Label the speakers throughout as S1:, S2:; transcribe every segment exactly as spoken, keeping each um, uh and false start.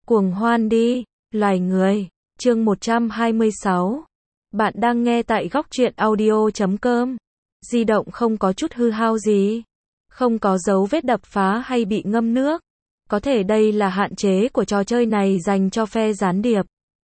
S1: Cuồng hoan đi, loài người. Chương một trăm hai mươi sáu. Bạn đang nghe tại góc truyện audio chấm com. Di động không có chút hư hao gì. Không có dấu vết đập phá hay bị ngâm nước. Có thể đây là hạn chế của trò chơi này dành cho phe gián điệp.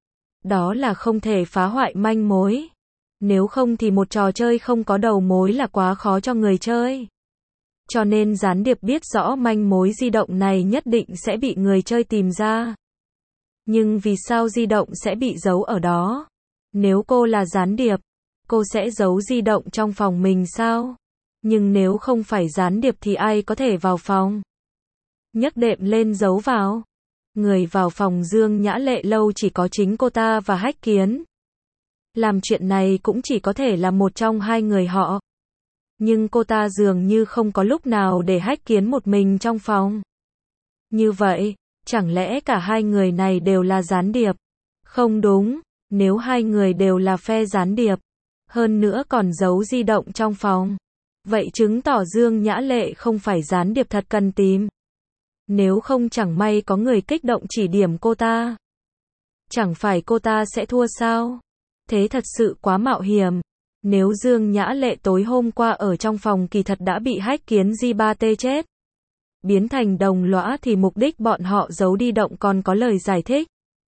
S1: Đó là không thể phá hoại manh mối. Nếu không thì một trò chơi không có đầu mối là quá khó cho người chơi. Cho nên gián điệp biết rõ manh mối di động này nhất định sẽ bị người chơi tìm ra. Nhưng vì sao di động sẽ bị giấu ở đó? Nếu cô là gián điệp, cô sẽ giấu di động trong phòng mình sao? Nhưng nếu không phải gián điệp thì ai có thể vào phòng? Nhấc đệm lên giấu vào. Người vào phòng Dương Nhã Lệ lâu chỉ có chính cô ta và Hách Kiến. Làm chuyện này cũng chỉ có thể là một trong hai người họ. Nhưng cô ta dường như không có lúc nào để Hách Kiến một mình trong phòng. Như vậy, chẳng lẽ cả hai người này đều là gián điệp? Không đúng, nếu hai người đều là phe gián điệp, hơn nữa còn giấu di động trong phòng, vậy chứng tỏ Dương Nhã Lệ không phải gián điệp thật cần tìm. Nếu không chẳng may có người kích động chỉ điểm cô ta. Chẳng phải cô ta sẽ thua sao? Thế thật sự quá mạo hiểm. Nếu Dương Nhã Lệ tối hôm qua ở trong phòng kỳ thật đã bị Hách Kiến Di ba tê chết, biến thành đồng lõa thì mục đích bọn họ giấu đi động còn có lời giải thích.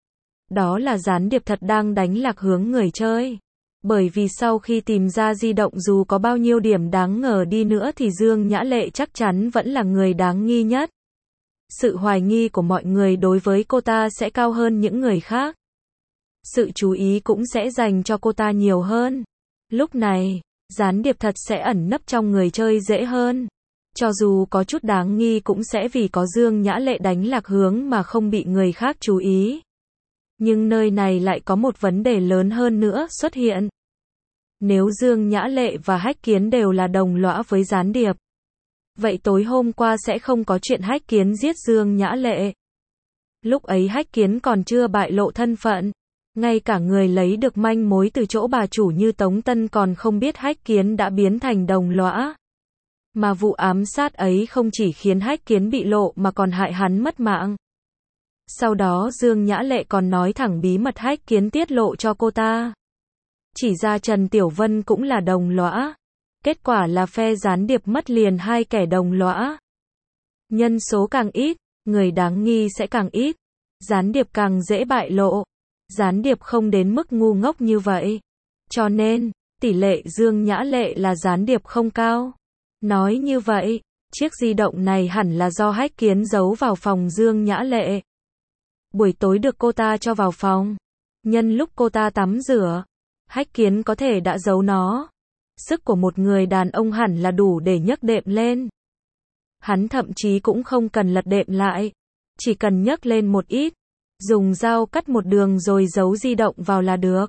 S1: Đó là gián điệp thật đang đánh lạc hướng người chơi. Bởi vì sau khi tìm ra di động dù có bao nhiêu điểm đáng ngờ đi nữa thì Dương Nhã Lệ chắc chắn vẫn là người đáng nghi nhất. Sự hoài nghi của mọi người đối với cô ta sẽ cao hơn những người khác. Sự chú ý cũng sẽ dành cho cô ta nhiều hơn. Lúc này, gián điệp thật sẽ ẩn nấp trong người chơi dễ hơn. Cho dù có chút đáng nghi cũng sẽ vì có Dương Nhã Lệ đánh lạc hướng mà không bị người khác chú ý. Nhưng nơi này lại có một vấn đề lớn hơn nữa xuất hiện. Nếu Dương Nhã Lệ và Hách Kiến đều là đồng lõa với gián điệp, vậy tối hôm qua sẽ không có chuyện Hách Kiến giết Dương Nhã Lệ. Lúc ấy Hách Kiến còn chưa bại lộ thân phận. Ngay cả người lấy được manh mối từ chỗ bà chủ như Tống Tân còn không biết Hách Kiến đã biến thành đồng lõa. Mà vụ ám sát ấy không chỉ khiến Hách Kiến bị lộ mà còn hại hắn mất mạng. Sau đó Dương Nhã Lệ còn nói thẳng bí mật Hách Kiến tiết lộ cho cô ta. Chỉ ra Trần Tiểu Vân cũng là đồng lõa. Kết quả là phe gián điệp mất liền hai kẻ đồng lõa. Nhân số càng ít, người đáng nghi sẽ càng ít. Gián điệp càng dễ bại lộ. Gián điệp không đến mức ngu ngốc như vậy. Cho nên, tỷ lệ Dương Nhã Lệ là gián điệp không cao. Nói như vậy, chiếc di động này hẳn là do Hách Kiến giấu vào phòng Dương Nhã Lệ. Buổi tối được cô ta cho vào phòng. Nhân lúc cô ta tắm rửa, Hách Kiến có thể đã giấu nó. Sức của một người đàn ông hẳn là đủ để nhấc đệm lên. Hắn thậm chí cũng không cần lật đệm lại. Chỉ cần nhấc lên một ít. Dùng dao cắt một đường rồi giấu di động vào là được.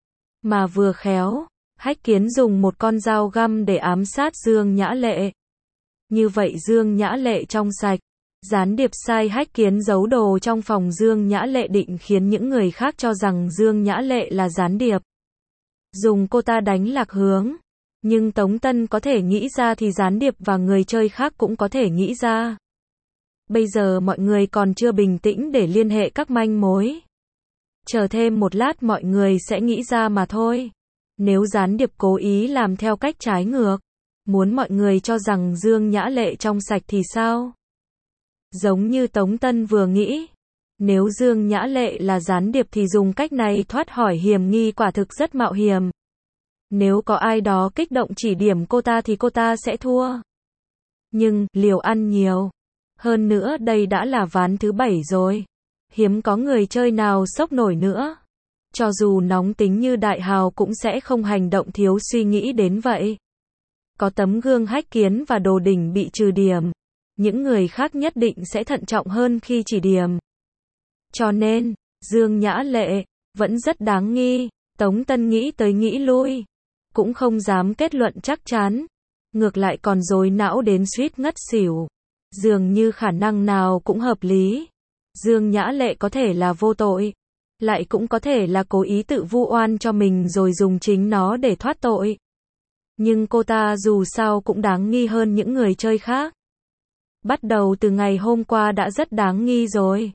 S1: Mà vừa khéo, Hách Kiến dùng một con dao găm để ám sát Dương Nhã Lệ. Như vậy Dương Nhã Lệ trong sạch. Gián điệp sai Hách Kiến giấu đồ trong phòng Dương Nhã Lệ định khiến những người khác cho rằng Dương Nhã Lệ là gián điệp. Dùng cô ta đánh lạc hướng. Nhưng Tống Tân có thể nghĩ ra thì gián điệp và người chơi khác cũng có thể nghĩ ra. Bây giờ mọi người còn chưa bình tĩnh để liên hệ các manh mối. Chờ thêm một lát mọi người sẽ nghĩ ra mà thôi. Nếu gián điệp cố ý làm theo cách trái ngược, muốn mọi người cho rằng Dương Nhã Lệ trong sạch thì sao? Giống như Tống Tân vừa nghĩ. Nếu Dương Nhã Lệ là gián điệp thì dùng cách này thoát khỏi hiểm nghi quả thực rất mạo hiểm. Nếu có ai đó kích động chỉ điểm cô ta thì cô ta sẽ thua. Nhưng, liều ăn nhiều. Hơn nữa đây đã là ván thứ bảy rồi. Hiếm có người chơi nào sốc nổi nữa. Cho dù nóng tính như Đại Hào cũng sẽ không hành động thiếu suy nghĩ đến vậy. Có tấm gương Hách Kiến và Đồ Đỉnh bị trừ điểm. Những người khác nhất định sẽ thận trọng hơn khi chỉ điểm. Cho nên, Dương Nhã Lệ vẫn rất đáng nghi. Tống Tân nghĩ tới nghĩ lui. Cũng không dám kết luận chắc chắn. Ngược lại còn rối não đến suýt ngất xỉu. Dường như khả năng nào cũng hợp lý. Dương Nhã Lệ có thể là vô tội. Lại cũng có thể là cố ý tự vu oan cho mình rồi dùng chính nó để thoát tội. Nhưng cô ta dù sao cũng đáng nghi hơn những người chơi khác. Bắt đầu từ ngày hôm qua đã rất đáng nghi rồi.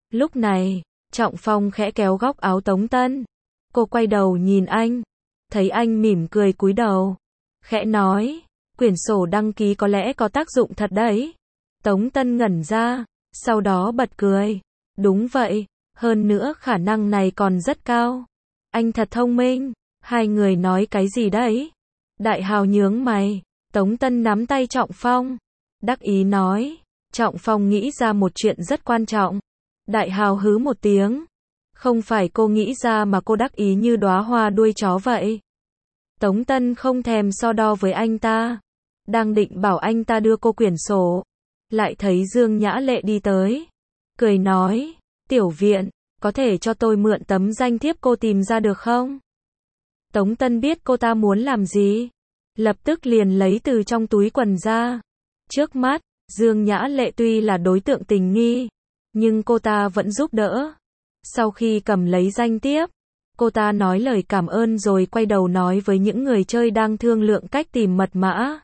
S1: Lúc này, Trọng Phong khẽ kéo góc áo Tống Tân. Cô quay đầu nhìn anh, thấy anh mỉm cười cúi đầu, khẽ nói, quyển sổ đăng ký có lẽ có tác dụng thật đấy. Tống Tân ngẩn ra, sau đó bật cười. Đúng vậy, hơn nữa khả năng này còn rất cao. Anh thật thông minh. Hai người nói cái gì đấy? Đại Hào nhướng mày. Tống Tân nắm tay Trọng Phong, đắc ý nói. Trọng Phong nghĩ ra một chuyện rất quan trọng. Đại Hào hứ một tiếng. Không phải cô nghĩ ra mà cô đắc ý như đóa hoa đuôi chó vậy. Tống Tân không thèm so đo với anh ta. Đang định bảo anh ta đưa cô quyển sổ. Lại thấy Dương Nhã Lệ đi tới. Cười nói, Tiểu Viện, có thể cho tôi mượn tấm danh thiếp cô tìm ra được không? Tống Tân biết cô ta muốn làm gì. Lập tức liền lấy từ trong túi quần ra. Trước mắt, Dương Nhã Lệ tuy là đối tượng tình nghi, nhưng cô ta vẫn giúp đỡ. Sau khi cầm lấy danh thiếp, cô ta nói lời cảm ơn rồi quay đầu nói với những người chơi đang thương lượng cách tìm mật mã.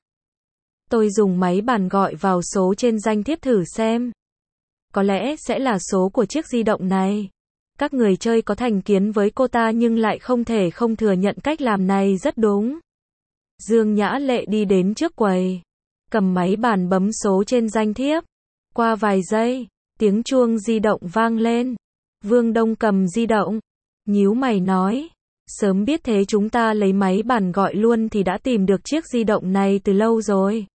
S1: Tôi dùng máy bàn gọi vào số trên danh thiếp thử xem. Có lẽ sẽ là số của chiếc di động này. Các người chơi có thành kiến với cô ta nhưng lại không thể không thừa nhận cách làm này rất đúng. Dương Nhã Lệ đi đến trước quầy, cầm máy bàn bấm số trên danh thiếp. Qua vài giây, tiếng chuông di động vang lên. Vương Đông cầm di động, nhíu mày nói, sớm biết thế chúng ta lấy máy bàn gọi luôn thì đã tìm được chiếc di động này từ lâu rồi.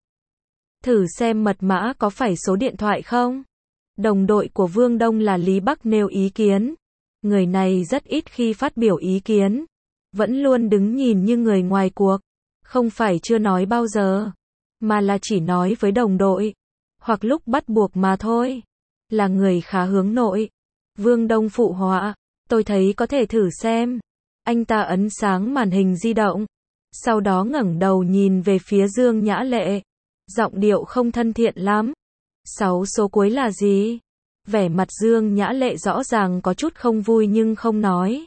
S1: Thử xem mật mã có phải số điện thoại không? Đồng đội của Vương Đông là Lý Bắc nêu ý kiến. Người này rất ít khi phát biểu ý kiến, vẫn luôn đứng nhìn như người ngoài cuộc. Không phải chưa nói bao giờ, mà là chỉ nói với đồng đội, hoặc lúc bắt buộc mà thôi. Là người khá hướng nội. Vương Đông phụ họa, tôi thấy có thể thử xem. Anh ta ấn sáng màn hình di động, sau đó ngẩng đầu nhìn về phía Dương Nhã Lệ. Giọng điệu không thân thiện lắm. Sáu số cuối là gì? Vẻ mặt Dương Nhã Lệ rõ ràng có chút không vui nhưng không nói.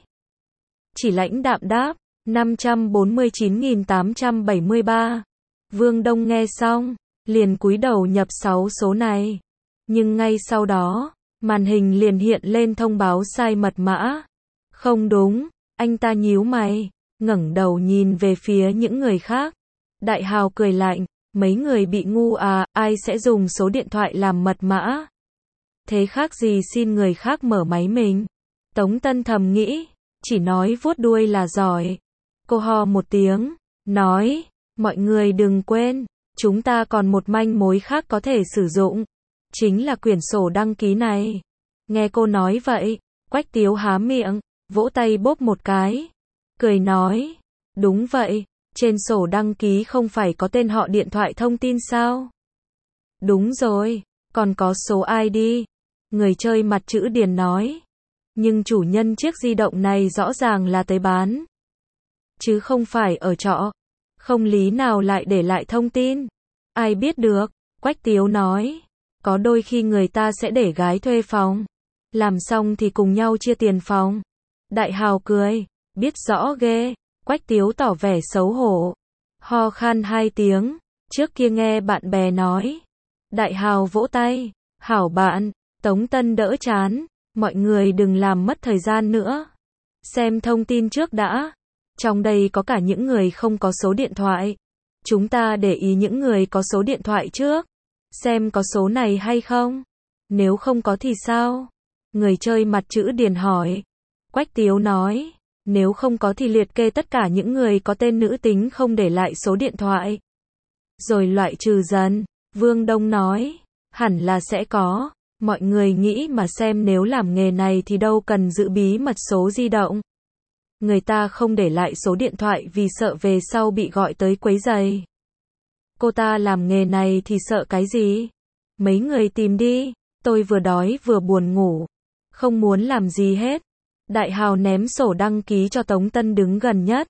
S1: Chỉ lãnh đạm đáp, năm trăm bốn mươi chín nghìn tám trăm bảy mươi ba. Vương Đông nghe xong, liền cúi đầu nhập sáu số này. Nhưng ngay sau đó, màn hình liền hiện lên thông báo sai mật mã. Không đúng, anh ta nhíu mày, ngẩng đầu nhìn về phía những người khác. Đại Hào cười lạnh, mấy người bị ngu à, ai sẽ dùng số điện thoại làm mật mã? Thế khác gì xin người khác mở máy mình? Tống Tân thầm nghĩ, chỉ nói vuốt đuôi là giỏi. Cô ho một tiếng, nói, mọi người đừng quên, chúng ta còn một manh mối khác có thể sử dụng. Chính là quyển sổ đăng ký này. Nghe cô nói vậy, Quách Tiếu há miệng, vỗ tay bốp một cái. Cười nói, đúng vậy, trên sổ đăng ký không phải có tên họ điện thoại thông tin sao? Đúng rồi, còn có số i đê. Người chơi mặt chữ điền nói. Nhưng chủ nhân chiếc di động này rõ ràng là tới bán, chứ không phải ở trọ. Không lý nào lại để lại thông tin. Ai biết được, Quách Tiếu nói. Có đôi khi người ta sẽ để gái thuê phòng. Làm xong thì cùng nhau chia tiền phòng. Đại Hào cười, biết rõ ghê. Quách Tiếu tỏ vẻ xấu hổ. Ho khan hai tiếng, trước kia nghe bạn bè nói. Đại Hào vỗ tay, hảo bạn. Tống Tân đỡ chán, mọi người đừng làm mất thời gian nữa. Xem thông tin trước đã. Trong đây có cả những người không có số điện thoại. Chúng ta để ý những người có số điện thoại trước. Xem có số này hay không. Nếu không có thì sao? Người chơi mặt chữ điền hỏi. Quách Tiếu nói, nếu không có thì liệt kê tất cả những người có tên nữ tính không để lại số điện thoại. Rồi loại trừ dần. Vương Đông nói, hẳn là sẽ có. Mọi người nghĩ mà xem nếu làm nghề này thì đâu cần giữ bí mật số di động. Người ta không để lại số điện thoại vì sợ về sau bị gọi tới quấy rầy. Cô ta làm nghề này thì sợ cái gì? Mấy người tìm đi, tôi vừa đói vừa buồn ngủ. Không muốn làm gì hết. Đại Hào ném sổ đăng ký cho Tống Tân đứng gần nhất.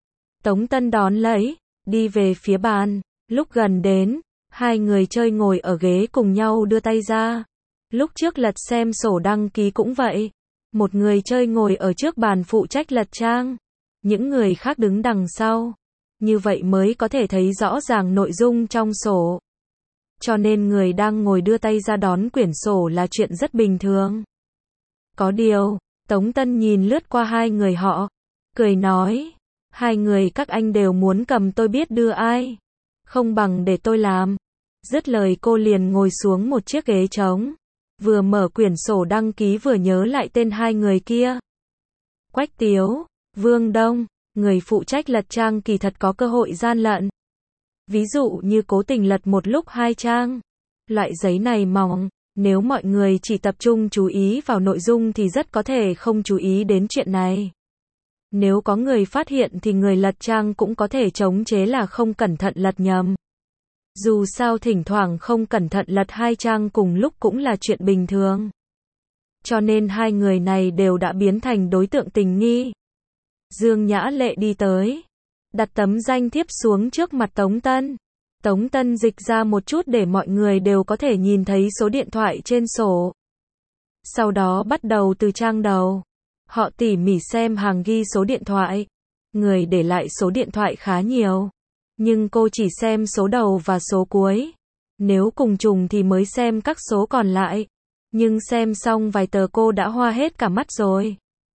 S1: Tống Tân đón lấy, đi về phía bàn. Lúc gần đến, hai người chơi ngồi ở ghế cùng nhau đưa tay ra. Lúc trước lật xem sổ đăng ký cũng vậy. Một người chơi ngồi ở trước bàn phụ trách lật trang. Những người khác đứng đằng sau. Như vậy mới có thể thấy rõ ràng nội dung trong sổ. Cho nên người đang ngồi đưa tay ra đón quyển sổ là chuyện rất bình thường. Có điều, Tống Tân nhìn lướt qua hai người họ, cười nói, hai người các anh đều muốn cầm tôi biết đưa ai, không bằng để tôi làm. Dứt lời cô liền ngồi xuống một chiếc ghế trống, vừa mở quyển sổ đăng ký vừa nhớ lại tên hai người kia. Quách Tiếu, Vương Đông, người phụ trách lật trang kỳ thật có cơ hội gian lận. Ví dụ như cố tình lật một lúc hai trang. Loại giấy này mỏng, nếu mọi người chỉ tập trung chú ý vào nội dung thì rất có thể không chú ý đến chuyện này. Nếu có người phát hiện thì người lật trang cũng có thể chống chế là không cẩn thận lật nhầm. Dù sao thỉnh thoảng không cẩn thận lật hai trang cùng lúc cũng là chuyện bình thường. Cho nên hai người này đều đã biến thành đối tượng tình nghi. Dương Nhã Lệ đi tới, đặt tấm danh thiếp xuống trước mặt Tống Tân. Tống Tân dịch ra một chút để mọi người đều có thể nhìn thấy số điện thoại trên sổ. Sau đó bắt đầu từ trang đầu. Họ tỉ mỉ xem hàng ghi số điện thoại. Người để lại số điện thoại khá nhiều. Nhưng cô chỉ xem số đầu và số cuối. Nếu cùng trùng thì mới xem các số còn lại. Nhưng xem xong vài tờ cô đã hoa hết cả mắt rồi.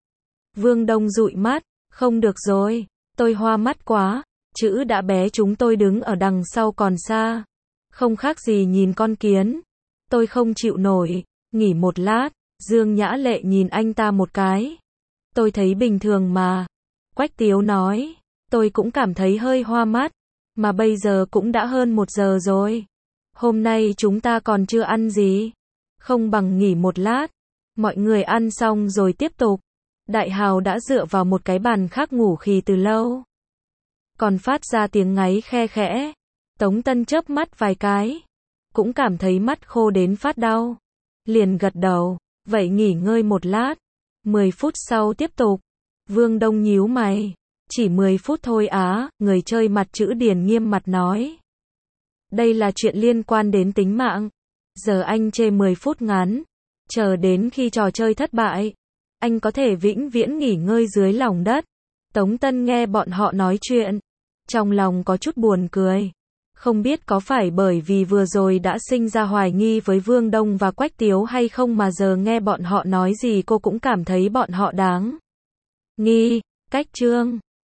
S1: Vương Đông dụi mắt, không được rồi, tôi hoa mắt quá, chữ đã bé chúng tôi đứng ở đằng sau còn xa. Không khác gì nhìn con kiến. Tôi không chịu nổi, nghỉ một lát, Dương Nhã Lệ nhìn anh ta một cái. Tôi thấy bình thường mà. Quách Tiếu nói, tôi cũng cảm thấy hơi hoa mắt, mà bây giờ cũng đã hơn một giờ rồi. Hôm nay chúng ta còn chưa ăn gì. Không bằng nghỉ một lát. Mọi người ăn xong rồi tiếp tục. Đại Hào đã dựa vào một cái bàn khác ngủ khì từ lâu. Còn phát ra tiếng ngáy khe khẽ. Tống Tân chớp mắt vài cái. Cũng cảm thấy mắt khô đến phát đau. Liền gật đầu. Vậy nghỉ ngơi một lát. mười phút sau tiếp tục. Vương Đông nhíu mày. Chỉ mười phút thôi á, người chơi mặt chữ điền nghiêm mặt nói. Đây là chuyện liên quan đến tính mạng. Giờ anh chê mười phút ngắn. Chờ đến khi trò chơi thất bại. Anh có thể vĩnh viễn nghỉ ngơi dưới lòng đất. Tống Tân nghe bọn họ nói chuyện. Trong lòng có chút buồn cười. Không biết có phải bởi vì vừa rồi đã sinh ra hoài nghi với Vương Đông và Quách Tiếu hay không mà giờ nghe bọn họ nói gì cô cũng cảm thấy bọn họ đáng nghi. Cách chương